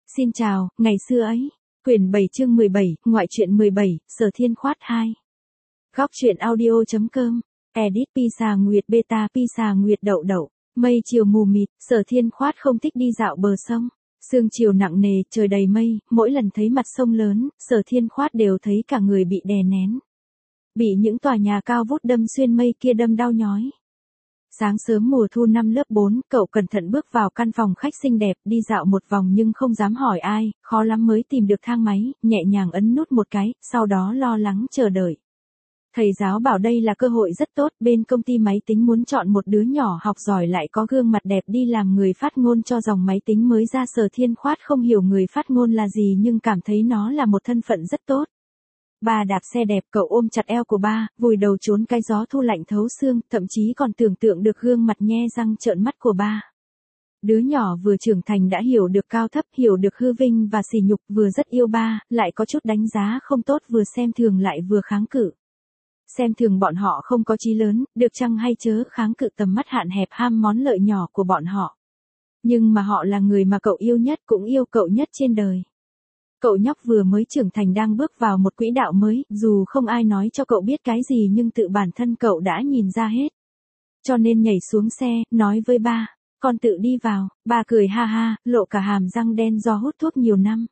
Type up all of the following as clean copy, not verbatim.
Xin chào, ngày xưa ấy. Quyển 7 chương 17, ngoại truyện 17, Sở Thiên Khoát 2. Góc truyện audio.com. Edit Pisa Nguyệt Beta Pisa Nguyệt Đậu Đậu. Mây chiều mù mịt, Sở Thiên Khoát không thích đi dạo bờ sông. Sương chiều nặng nề, trời đầy mây, mỗi lần thấy mặt sông lớn, Sở Thiên Khoát đều thấy cả người bị đè nén. Bị những tòa nhà cao vút đâm xuyên mây kia đâm đau nhói. Sáng sớm mùa thu năm lớp 4, cậu cẩn thận bước vào căn phòng khách xinh đẹp, đi dạo một vòng nhưng không dám hỏi ai, khó lắm mới tìm được thang máy, nhẹ nhàng ấn nút một cái, sau đó lo lắng chờ đợi. Thầy giáo bảo đây là cơ hội rất tốt, bên công ty máy tính muốn chọn một đứa nhỏ học giỏi lại có gương mặt đẹp đi làm người phát ngôn cho dòng máy tính mới ra. Sở Thiên Khoát không hiểu người phát ngôn là gì nhưng cảm thấy nó là một thân phận rất tốt. Ba đạp xe đẹp, cậu ôm chặt eo của ba, vùi đầu trốn cái gió thu lạnh thấu xương, thậm chí còn tưởng tượng được gương mặt nhe răng trợn mắt của ba. Đứa nhỏ vừa trưởng thành đã hiểu được cao thấp, hiểu được hư vinh và sỉ nhục, vừa rất yêu ba, lại có chút đánh giá không tốt, vừa xem thường lại vừa kháng cự. Xem thường bọn họ không có chí lớn, được chăng hay chớ, kháng cự tầm mắt hạn hẹp ham món lợi nhỏ của bọn họ. Nhưng mà họ là người mà cậu yêu nhất, cũng yêu cậu nhất trên đời. Cậu nhóc vừa mới trưởng thành đang bước vào một quỹ đạo mới, dù không ai nói cho cậu biết cái gì nhưng tự bản thân cậu đã nhìn ra hết. Cho nên nhảy xuống xe, nói với ba, con tự đi vào. Ba cười ha ha, lộ cả hàm răng đen do hút thuốc nhiều năm.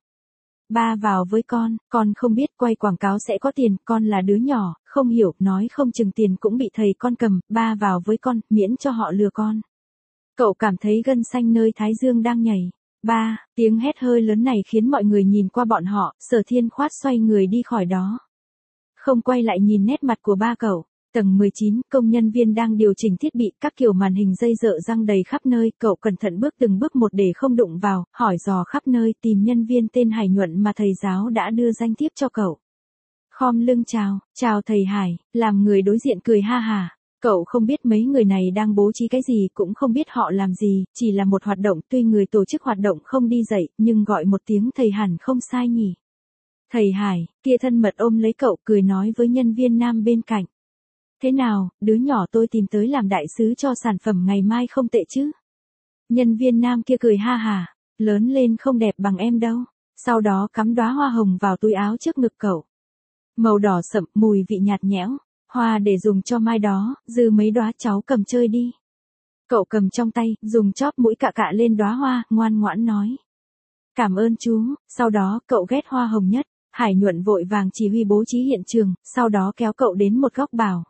Ba vào với con không biết quay quảng cáo sẽ có tiền, con là đứa nhỏ, không hiểu, nói không chừng tiền cũng bị thầy con cầm, ba vào với con, miễn cho họ lừa con. Cậu cảm thấy gân xanh nơi thái dương đang nhảy. Ba, tiếng hét hơi lớn này khiến mọi người nhìn qua bọn họ, Sở Thiên Khoát xoay người đi khỏi đó. Không quay lại nhìn nét mặt của ba cậu. Tầng 19, công nhân viên đang điều chỉnh thiết bị, các kiểu màn hình dây dợ răng đầy khắp nơi, cậu cẩn thận bước từng bước một để không đụng vào, hỏi dò khắp nơi tìm nhân viên tên Hải Nhuận mà thầy giáo đã đưa danh thiếp cho cậu. Khom lưng chào thầy Hải, làm người đối diện cười ha hà. Cậu không biết mấy người này đang bố trí cái gì, cũng không biết họ làm gì, chỉ là một hoạt động, tuy người tổ chức hoạt động không đi dậy, nhưng gọi một tiếng thầy hẳn không sai nhỉ. Thầy Hải, kia thân mật ôm lấy cậu, cười nói với nhân viên nam bên cạnh. Thế nào, đứa nhỏ tôi tìm tới làm đại sứ cho sản phẩm ngày mai không tệ chứ? Nhân viên nam kia cười ha hà, lớn lên không đẹp bằng em đâu. Sau đó cắm đóa hoa hồng vào túi áo trước ngực cậu. Màu đỏ sậm, mùi vị nhạt nhẽo. Hoa để dùng cho mai đó, dư mấy đóa cháu cầm chơi đi. Cậu cầm trong tay, dùng chóp mũi cạ cạ lên đóa hoa, ngoan ngoãn nói. Cảm ơn chú, sau đó cậu ghét hoa hồng nhất. Hải Nhuận vội vàng chỉ huy bố trí hiện trường, sau đó kéo cậu đến một góc bảo.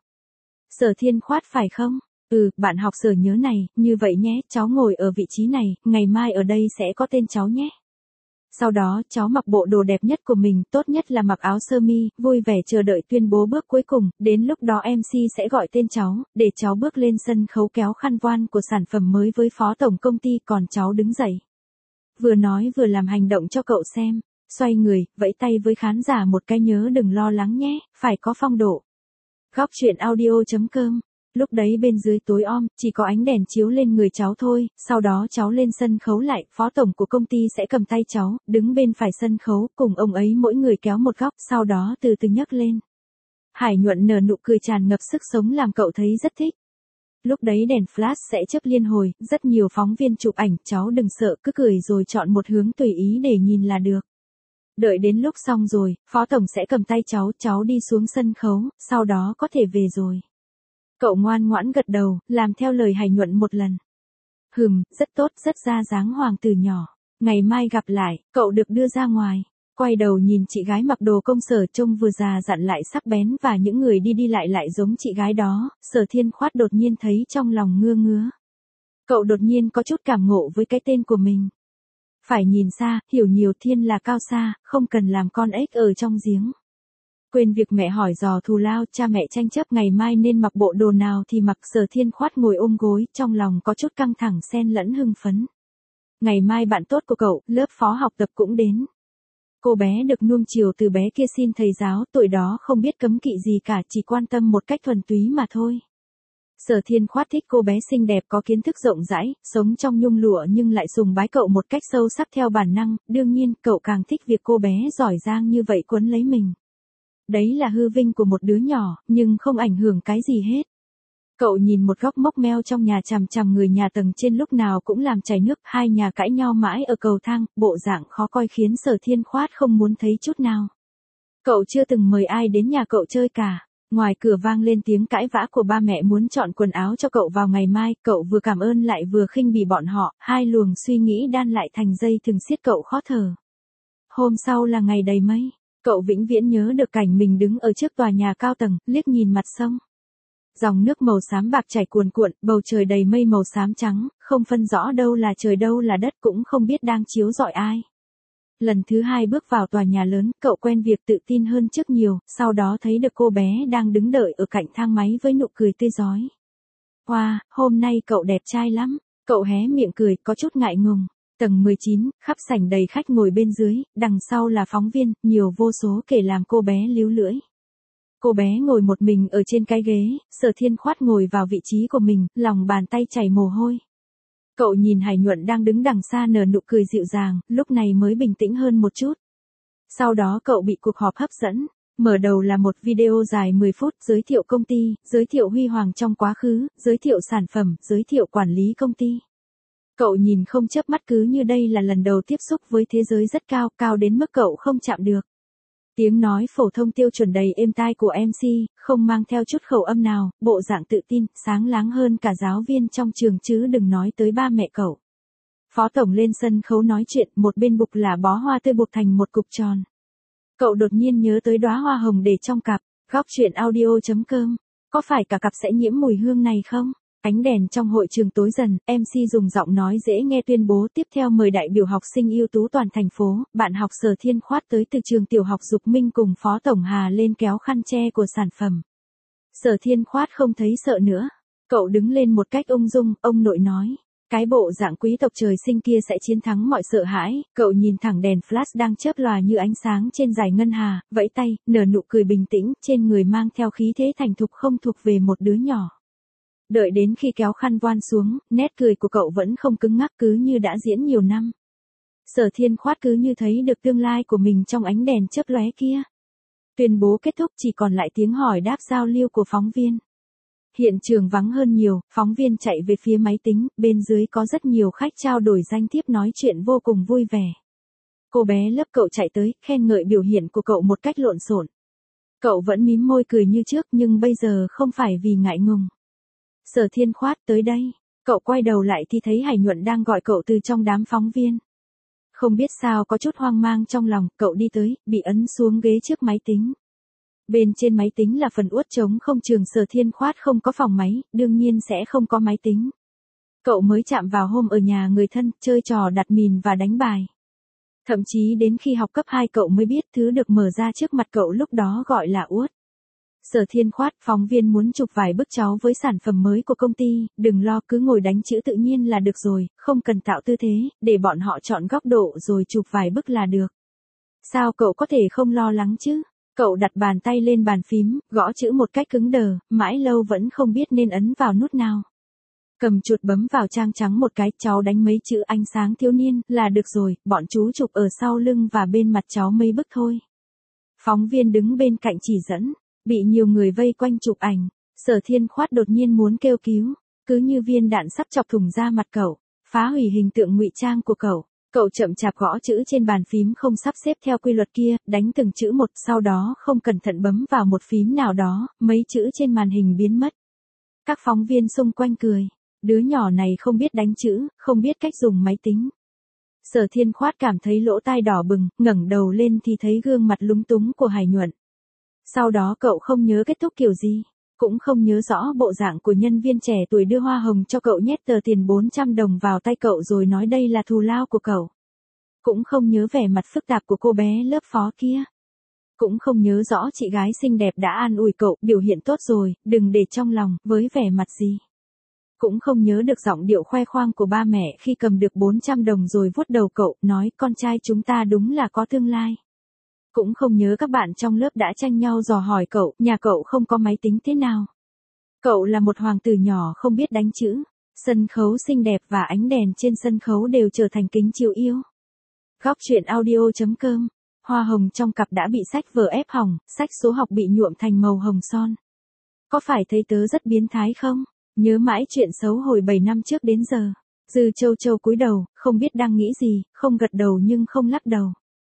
Sở Thiên Khoát phải không? Bạn học Sở nhớ này, như vậy nhé, cháu ngồi ở vị trí này, ngày mai ở đây sẽ có tên cháu nhé. Sau đó, cháu mặc bộ đồ đẹp nhất của mình, tốt nhất là mặc áo sơ mi, vui vẻ chờ đợi tuyên bố bước cuối cùng, đến lúc đó MC sẽ gọi tên cháu, để cháu bước lên sân khấu kéo khăn voan của sản phẩm mới với phó tổng công ty, còn cháu đứng dậy. Vừa nói vừa làm hành động cho cậu xem, xoay người, vẫy tay với khán giả một cái, nhớ đừng lo lắng nhé, phải có phong độ. Góc truyện audio.com. Lúc đấy bên dưới tối om, chỉ có ánh đèn chiếu lên người cháu thôi, sau đó cháu lên sân khấu lại, phó tổng của công ty sẽ cầm tay cháu, đứng bên phải sân khấu, cùng ông ấy mỗi người kéo một góc, sau đó từ từ nhấc lên. Hải Nhuận nở nụ cười tràn ngập sức sống làm cậu thấy rất thích. Lúc đấy đèn flash sẽ chớp liên hồi, rất nhiều phóng viên chụp ảnh, cháu đừng sợ, cứ cười rồi chọn một hướng tùy ý để nhìn là được. Đợi đến lúc xong rồi, phó tổng sẽ cầm tay cháu đi xuống sân khấu, sau đó có thể về rồi. Cậu ngoan ngoãn gật đầu, làm theo lời Hải Nhuận một lần. Rất tốt, rất ra dáng hoàng tử nhỏ. Ngày mai gặp lại, cậu được đưa ra ngoài. Quay đầu nhìn chị gái mặc đồ công sở trông vừa già dặn lại sắc bén và những người đi lại giống chị gái đó, Sở Thiên Khoát đột nhiên thấy trong lòng ngứa ngứa. Cậu đột nhiên có chút cảm ngộ với cái tên của mình. Phải nhìn xa, hiểu nhiều, thiên là cao xa, không cần làm con ếch ở trong giếng. Quên việc mẹ hỏi dò thù lao, cha mẹ tranh chấp ngày mai nên mặc bộ đồ nào thì mặc. Sở Thiên Khoát ngồi ôm gối, trong lòng có chút căng thẳng xen lẫn hưng phấn. Ngày mai bạn tốt của cậu, lớp phó học tập cũng đến. Cô bé được nuông chiều từ bé kia xin thầy giáo, tuổi đó không biết cấm kỵ gì cả, chỉ quan tâm một cách thuần túy mà thôi. Sở Thiên Khoát thích cô bé xinh đẹp có kiến thức rộng rãi, sống trong nhung lụa nhưng lại sùng bái cậu một cách sâu sắc theo bản năng, đương nhiên cậu càng thích việc cô bé giỏi giang như vậy quấn lấy mình. Đấy là hư vinh của một đứa nhỏ, nhưng không ảnh hưởng cái gì hết. Cậu nhìn một góc mốc meo trong nhà chằm chằm người nhà tầng trên lúc nào cũng làm chảy nước, hai nhà cãi nhau mãi ở cầu thang, bộ dạng khó coi khiến Sở Thiên Khoát không muốn thấy chút nào. Cậu chưa từng mời ai đến nhà cậu chơi cả. Ngoài cửa vang lên tiếng cãi vã của ba mẹ muốn chọn quần áo cho cậu vào ngày mai, cậu vừa cảm ơn lại vừa khinh bỉ bọn họ, hai luồng suy nghĩ đan lại thành dây thừng siết cậu khó thở. Hôm sau là ngày đầy mây, cậu vĩnh viễn nhớ được cảnh mình đứng ở trước tòa nhà cao tầng, liếc nhìn mặt sông. Dòng nước màu xám bạc chảy cuồn cuộn, bầu trời đầy mây màu xám trắng, không phân rõ đâu là trời đâu là đất, cũng không biết đang chiếu rọi ai. Lần thứ hai bước vào tòa nhà lớn, cậu quen việc tự tin hơn trước nhiều, sau đó thấy được cô bé đang đứng đợi ở cạnh thang máy với nụ cười tươi rói. Wow, hôm nay cậu đẹp trai lắm. Cậu hé miệng cười, có chút ngại ngùng. Tầng 19, khắp sảnh đầy khách ngồi bên dưới, đằng sau là phóng viên, nhiều vô số kể làm cô bé líu lưỡi. Cô bé ngồi một mình ở trên cái ghế, Sở Thiên Khoát ngồi vào vị trí của mình, lòng bàn tay chảy mồ hôi. Cậu nhìn Hải Nhuận đang đứng đằng xa nở nụ cười dịu dàng, lúc này mới bình tĩnh hơn một chút. Sau đó cậu bị cuộc họp hấp dẫn. Mở đầu là một video dài 10 phút giới thiệu công ty, giới thiệu huy hoàng trong quá khứ, giới thiệu sản phẩm, giới thiệu quản lý công ty. Cậu nhìn không chớp mắt cứ như đây là lần đầu tiếp xúc với thế giới rất cao, cao đến mức cậu không chạm được. Tiếng nói phổ thông tiêu chuẩn đầy êm tai của MC, không mang theo chút khẩu âm nào, bộ dạng tự tin, sáng láng hơn cả giáo viên trong trường chứ đừng nói tới ba mẹ cậu. Phó tổng lên sân khấu nói chuyện, một bên bục là bó hoa tươi buộc thành một cục tròn. Cậu đột nhiên nhớ tới đóa hoa hồng để trong cặp, góc chuyện audio.com. Có phải cả cặp sẽ nhiễm mùi hương này không? Ánh đèn trong hội trường tối dần, MC dùng giọng nói dễ nghe tuyên bố tiếp theo mời đại biểu học sinh ưu tú toàn thành phố, bạn học Sở Thiên Khoát tới từ trường tiểu học Dục Minh cùng Phó Tổng Hà lên kéo khăn che của sản phẩm. Sở Thiên Khoát không thấy sợ nữa. Cậu đứng lên một cách ung dung, ông nội nói. Cái bộ dạng quý tộc trời sinh kia sẽ chiến thắng mọi sợ hãi, cậu nhìn thẳng đèn flash đang chớp lòa như ánh sáng trên dải ngân hà, vẫy tay, nở nụ cười bình tĩnh, trên người mang theo khí thế thành thục không thuộc về một đứa nhỏ. Đợi đến khi kéo khăn voan xuống, nét cười của cậu vẫn không cứng ngắc cứ như đã diễn nhiều năm. Sở Thiên Khoát cứ như thấy được tương lai của mình trong ánh đèn chớp lóe kia. Tuyên bố kết thúc chỉ còn lại tiếng hỏi đáp giao lưu của phóng viên. Hiện trường vắng hơn nhiều, phóng viên chạy về phía máy tính, bên dưới có rất nhiều khách trao đổi danh thiếp nói chuyện vô cùng vui vẻ. Cô bé lớp cậu chạy tới, khen ngợi biểu hiện của cậu một cách lộn xộn. Cậu vẫn mím môi cười như trước nhưng bây giờ không phải vì ngại ngùng. Sở Thiên Khoát tới đây. Cậu quay đầu lại thì thấy Hải Nhuận đang gọi cậu từ trong đám phóng viên. Không biết sao có chút hoang mang trong lòng, cậu đi tới, bị ấn xuống ghế trước máy tính. Bên trên máy tính là phần uất trống không, trường Sở Thiên Khoát không có phòng máy, đương nhiên sẽ không có máy tính. Cậu mới chạm vào hôm ở nhà người thân, chơi trò đặt mìn và đánh bài. Thậm chí đến khi học cấp 2 cậu mới biết thứ được mở ra trước mặt cậu lúc đó gọi là uất. Sở Thiên Khoát, phóng viên muốn chụp vài bức cháu với sản phẩm mới của công ty, đừng lo cứ ngồi đánh chữ tự nhiên là được rồi, không cần tạo tư thế, để bọn họ chọn góc độ rồi chụp vài bức là được. Sao cậu có thể không lo lắng chứ? Cậu đặt bàn tay lên bàn phím, gõ chữ một cách cứng đờ, mãi lâu vẫn không biết nên ấn vào nút nào. Cầm chuột bấm vào trang trắng một cái, cháu đánh mấy chữ ánh sáng thiếu niên, là được rồi, bọn chú chụp ở sau lưng và bên mặt cháu mấy bức thôi. Phóng viên đứng bên cạnh chỉ dẫn, bị nhiều người vây quanh chụp ảnh, Sở Thiên Khoát đột nhiên muốn kêu cứu, cứ như viên đạn sắp chọc thủng da mặt cậu, phá hủy hình tượng ngụy trang của cậu. Cậu chậm chạp gõ chữ trên bàn phím không sắp xếp theo quy luật kia, đánh từng chữ một, sau đó không cẩn thận bấm vào một phím nào đó, mấy chữ trên màn hình biến mất. Các phóng viên xung quanh cười, đứa nhỏ này không biết đánh chữ, không biết cách dùng máy tính. Sở Thiên Khoát cảm thấy lỗ tai đỏ bừng, ngẩng đầu lên thì thấy gương mặt lúng túng của Hải Nhuận. Sau đó cậu không nhớ kết thúc kiểu gì, cũng không nhớ rõ bộ dạng của nhân viên trẻ tuổi đưa hoa hồng cho cậu, nhét tờ tiền 400 đồng vào tay cậu rồi nói đây là thù lao của cậu. Cũng không nhớ vẻ mặt phức tạp của cô bé lớp phó kia. Cũng không nhớ rõ chị gái xinh đẹp đã an ủi cậu, biểu hiện tốt rồi, đừng để trong lòng, với vẻ mặt gì. Cũng không nhớ được giọng điệu khoe khoang của ba mẹ khi cầm được 400 đồng rồi vuốt đầu cậu, nói con trai chúng ta đúng là có tương lai. Cũng không nhớ các bạn trong lớp đã tranh nhau dò hỏi cậu, nhà cậu không có máy tính thế nào. Cậu là một hoàng tử nhỏ không biết đánh chữ. Sân khấu xinh đẹp và ánh đèn trên sân khấu đều trở thành kính chiếu yêu. Góc chuyện audio.com. Hoa hồng trong cặp đã bị sách vở ép hỏng, sách số học bị nhuộm thành màu hồng son. Có phải thấy tớ rất biến thái không? Nhớ mãi chuyện xấu hồi 7 năm trước đến giờ. Dư Châu Châu cúi đầu, không biết đang nghĩ gì, không gật đầu nhưng không lắc đầu.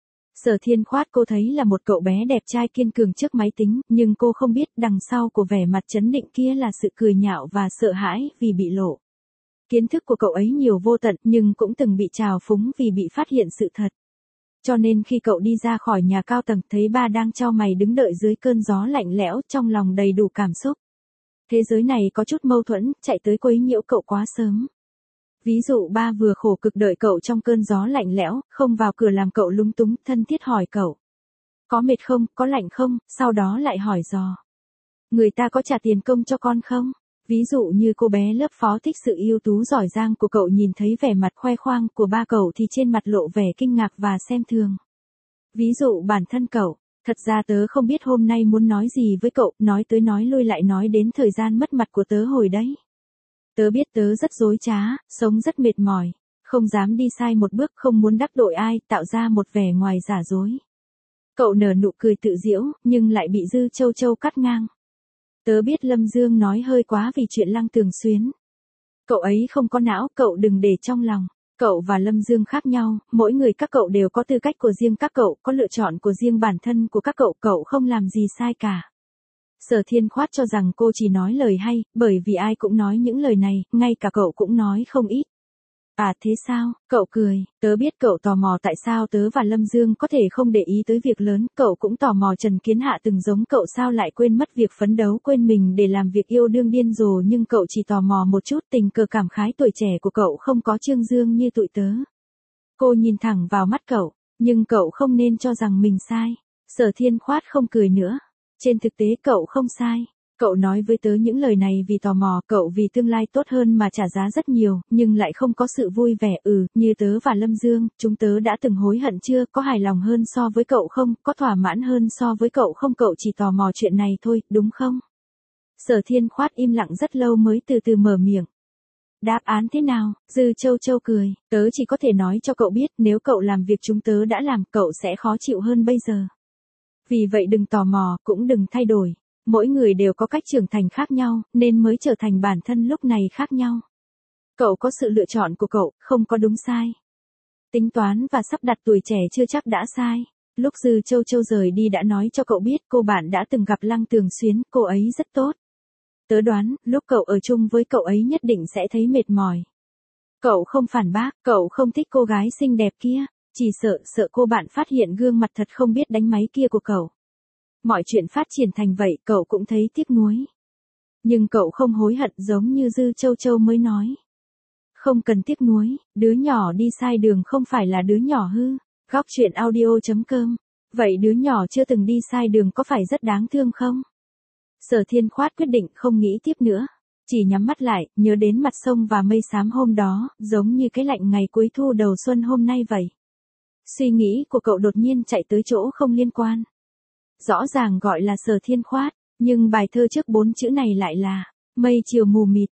Sở Thiên Khoát cô thấy là một cậu bé đẹp trai kiên cường trước máy tính, nhưng cô không biết đằng sau của vẻ mặt trấn định kia là sự cười nhạo và sợ hãi vì bị lộ. Kiến thức của cậu ấy nhiều vô tận nhưng cũng từng bị trào phúng vì bị phát hiện sự thật. Cho nên khi cậu đi ra khỏi nhà cao tầng thấy ba đang chau mày đứng đợi dưới cơn gió lạnh lẽo, trong lòng đầy đủ cảm xúc. Thế giới này có chút mâu thuẫn, chạy tới quấy nhiễu cậu quá sớm. Ví dụ ba vừa khổ cực đợi cậu trong cơn gió lạnh lẽo, không vào cửa làm cậu lúng túng, thân thiết hỏi cậu. Có mệt không, có lạnh không, sau đó lại hỏi dò. Người ta có trả tiền công cho con không? Ví dụ như cô bé lớp phó thích sự ưu tú giỏi giang của cậu nhìn thấy vẻ mặt khoe khoang của ba cậu thì trên mặt lộ vẻ kinh ngạc và xem thường. Ví dụ bản thân cậu, thật ra tớ không biết hôm nay muốn nói gì với cậu, nói tới nói lui lại nói đến thời gian mất mặt của tớ hồi đấy. Tớ biết tớ rất dối trá, sống rất mệt mỏi, không dám đi sai một bước, không muốn đắc tội ai, tạo ra một vẻ ngoài giả dối. Cậu nở nụ cười tự giễu, nhưng lại bị Dư Châu Châu cắt ngang. Tớ biết Lâm Dương nói hơi quá vì chuyện Lăng Tường Xuyến. Cậu ấy không có não, cậu đừng để trong lòng. Cậu và Lâm Dương khác nhau, mỗi người các cậu đều có tư cách của riêng các cậu, có lựa chọn của riêng bản thân của các cậu không làm gì sai cả. Sở Thiên Khoát cho rằng cô chỉ nói lời hay, bởi vì ai cũng nói những lời này, ngay cả cậu cũng nói không ít. À thế sao? Cậu cười, tớ biết cậu tò mò tại sao tớ và Lâm Dương có thể không để ý tới việc lớn, cậu cũng tò mò Trần Kiến Hạ từng giống cậu sao lại quên mất việc phấn đấu, quên mình để làm việc yêu đương điên rồ, nhưng cậu chỉ tò mò một chút, tình cờ cảm khái tuổi trẻ của cậu không có trương dương như tụi tớ. Cô nhìn thẳng vào mắt cậu, nhưng cậu không nên cho rằng mình sai. Sở Thiên Khoát không cười nữa. Trên thực tế cậu không sai. Cậu nói với tớ những lời này vì tò mò, cậu vì tương lai tốt hơn mà trả giá rất nhiều, nhưng lại không có sự vui vẻ, như tớ và Lâm Dương, chúng tớ đã từng hối hận chưa, có hài lòng hơn so với cậu không, có thỏa mãn hơn so với cậu không, cậu chỉ tò mò chuyện này thôi, đúng không? Sở Thiên Khoát im lặng rất lâu mới từ từ mở miệng. Đáp án thế nào? Dư Châu Châu cười, tớ chỉ có thể nói cho cậu biết, nếu cậu làm việc chúng tớ đã làm, cậu sẽ khó chịu hơn bây giờ. Vì vậy đừng tò mò, cũng đừng thay đổi. Mỗi người đều có cách trưởng thành khác nhau, nên mới trở thành bản thân lúc này khác nhau. Cậu có sự lựa chọn của cậu, không có đúng sai. Tính toán và sắp đặt tuổi trẻ chưa chắc đã sai. Lúc Dư Châu Châu rời đi đã nói cho cậu biết cô bạn đã từng gặp Lăng Tường Xuyến, cô ấy rất tốt. Tớ đoán, lúc cậu ở chung với cậu ấy nhất định sẽ thấy mệt mỏi. Cậu không phản bác, cậu không thích cô gái xinh đẹp kia, chỉ sợ cô bạn phát hiện gương mặt thật không biết đánh máy kia của cậu. Mọi chuyện phát triển thành vậy, cậu cũng thấy tiếc nuối. Nhưng cậu không hối hận giống như Dư Châu Châu mới nói. Không cần tiếc nuối, đứa nhỏ đi sai đường không phải là đứa nhỏ hư. Góc truyện audio.com. Vậy đứa nhỏ chưa từng đi sai đường có phải rất đáng thương không? Sở Thiên Khoát quyết định không nghĩ tiếp nữa. Chỉ nhắm mắt lại, nhớ đến mặt sông và mây xám hôm đó, giống như cái lạnh ngày cuối thu đầu xuân hôm nay vậy. Suy nghĩ của cậu đột nhiên chạy tới chỗ không liên quan. Rõ ràng gọi là Sở Thiên Khoát, nhưng bài thơ trước 4 chữ này lại là mây chiều mù mịt,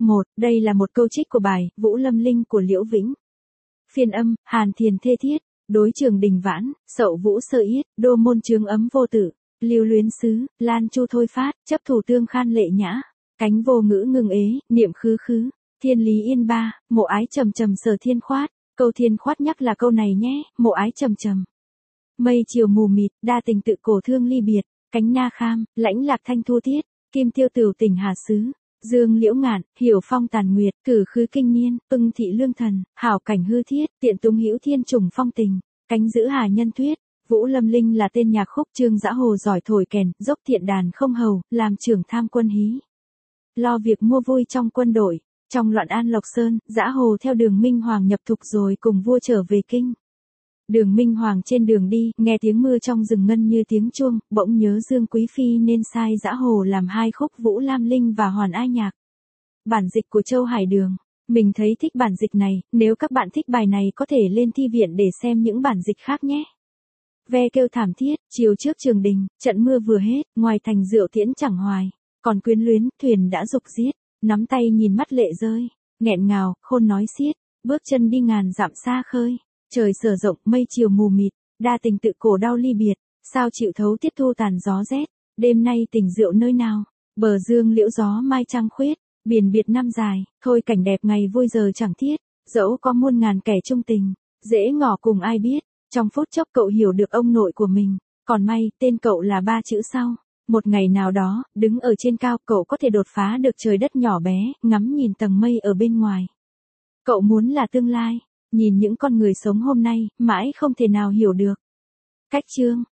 đây là một câu trích của bài Vũ Lâm Linh của Liễu Vĩnh. Phiên âm, Hàn Thiền thê thiết, đối trường đình vãn, Sậu Vũ sơ yết, đô môn trướng ấm vô tử, lưu luyến xứ, lan chu thôi phát, chấp thủ tương khan lệ nhã, cánh vô ngữ ngừng ế, niệm khứ khứ, thiên lý yên ba, mộ ái trầm trầm Sở Thiên Khoát. Câu Thiên Khoát nhắc là câu này nhé, mộ ái trầm trầm. Mây chiều mù mịt, đa tình tự cổ thương ly biệt, cánh na kham, lãnh lạc thanh thu thiết, kim tiêu tửu tình hà xứ, dương liễu ngạn, hiểu phong tàn nguyệt, cử khứ kinh niên, ưng thị lương thần, hảo cảnh hư thiết, tiện túng hữu thiên trùng phong tình, cánh giữ hà nhân thuyết. Vũ Lâm Linh là tên nhạc khúc, Trương Dã Hồ giỏi thổi kèn, dốc thiện đàn không hầu, làm trưởng tham quân hí. Lo việc mua vui trong quân đội. Trong loạn An Lộc Sơn, Dã Hồ theo Đường Minh Hoàng nhập thục rồi cùng vua trở về kinh. Đường Minh Hoàng trên đường đi, nghe tiếng mưa trong rừng ngân như tiếng chuông, bỗng nhớ Dương Quý Phi nên sai Dã Hồ làm 2 khúc Vũ Lam Linh và Hoàn Ai Nhạc. Bản dịch của Châu Hải Đường. Mình thấy thích bản dịch này, nếu các bạn thích bài này có thể lên thi viện để xem những bản dịch khác nhé. Ve kêu thảm thiết, chiều trước trường đình, trận mưa vừa hết, ngoài thành rượu tiễn chẳng hoài, còn quyến luyến, thuyền đã dục giết. Nắm tay nhìn mắt lệ rơi, nghẹn ngào, khôn nói xiết, bước chân đi ngàn dặm xa khơi, trời sở rộng, mây chiều mù mịt, đa tình tự cổ đau ly biệt, sao chịu thấu tiết thu tàn gió rét, đêm nay tình rượu nơi nào, Bờ dương liễu gió mai trăng khuyết, biển biệt năm dài, thôi cảnh đẹp ngày vui giờ chẳng thiết, dẫu có muôn ngàn kẻ chung tình, dễ ngỏ cùng ai biết, trong phút chốc cậu hiểu được ông nội của mình, còn may, tên cậu là 3 chữ sau. Một ngày nào đó, đứng ở trên cao, cậu có thể đột phá được trời đất nhỏ bé, ngắm nhìn tầng mây ở bên ngoài. Cậu muốn là tương lai, nhìn những con người sống hôm nay, mãi không thể nào hiểu được. Cách chương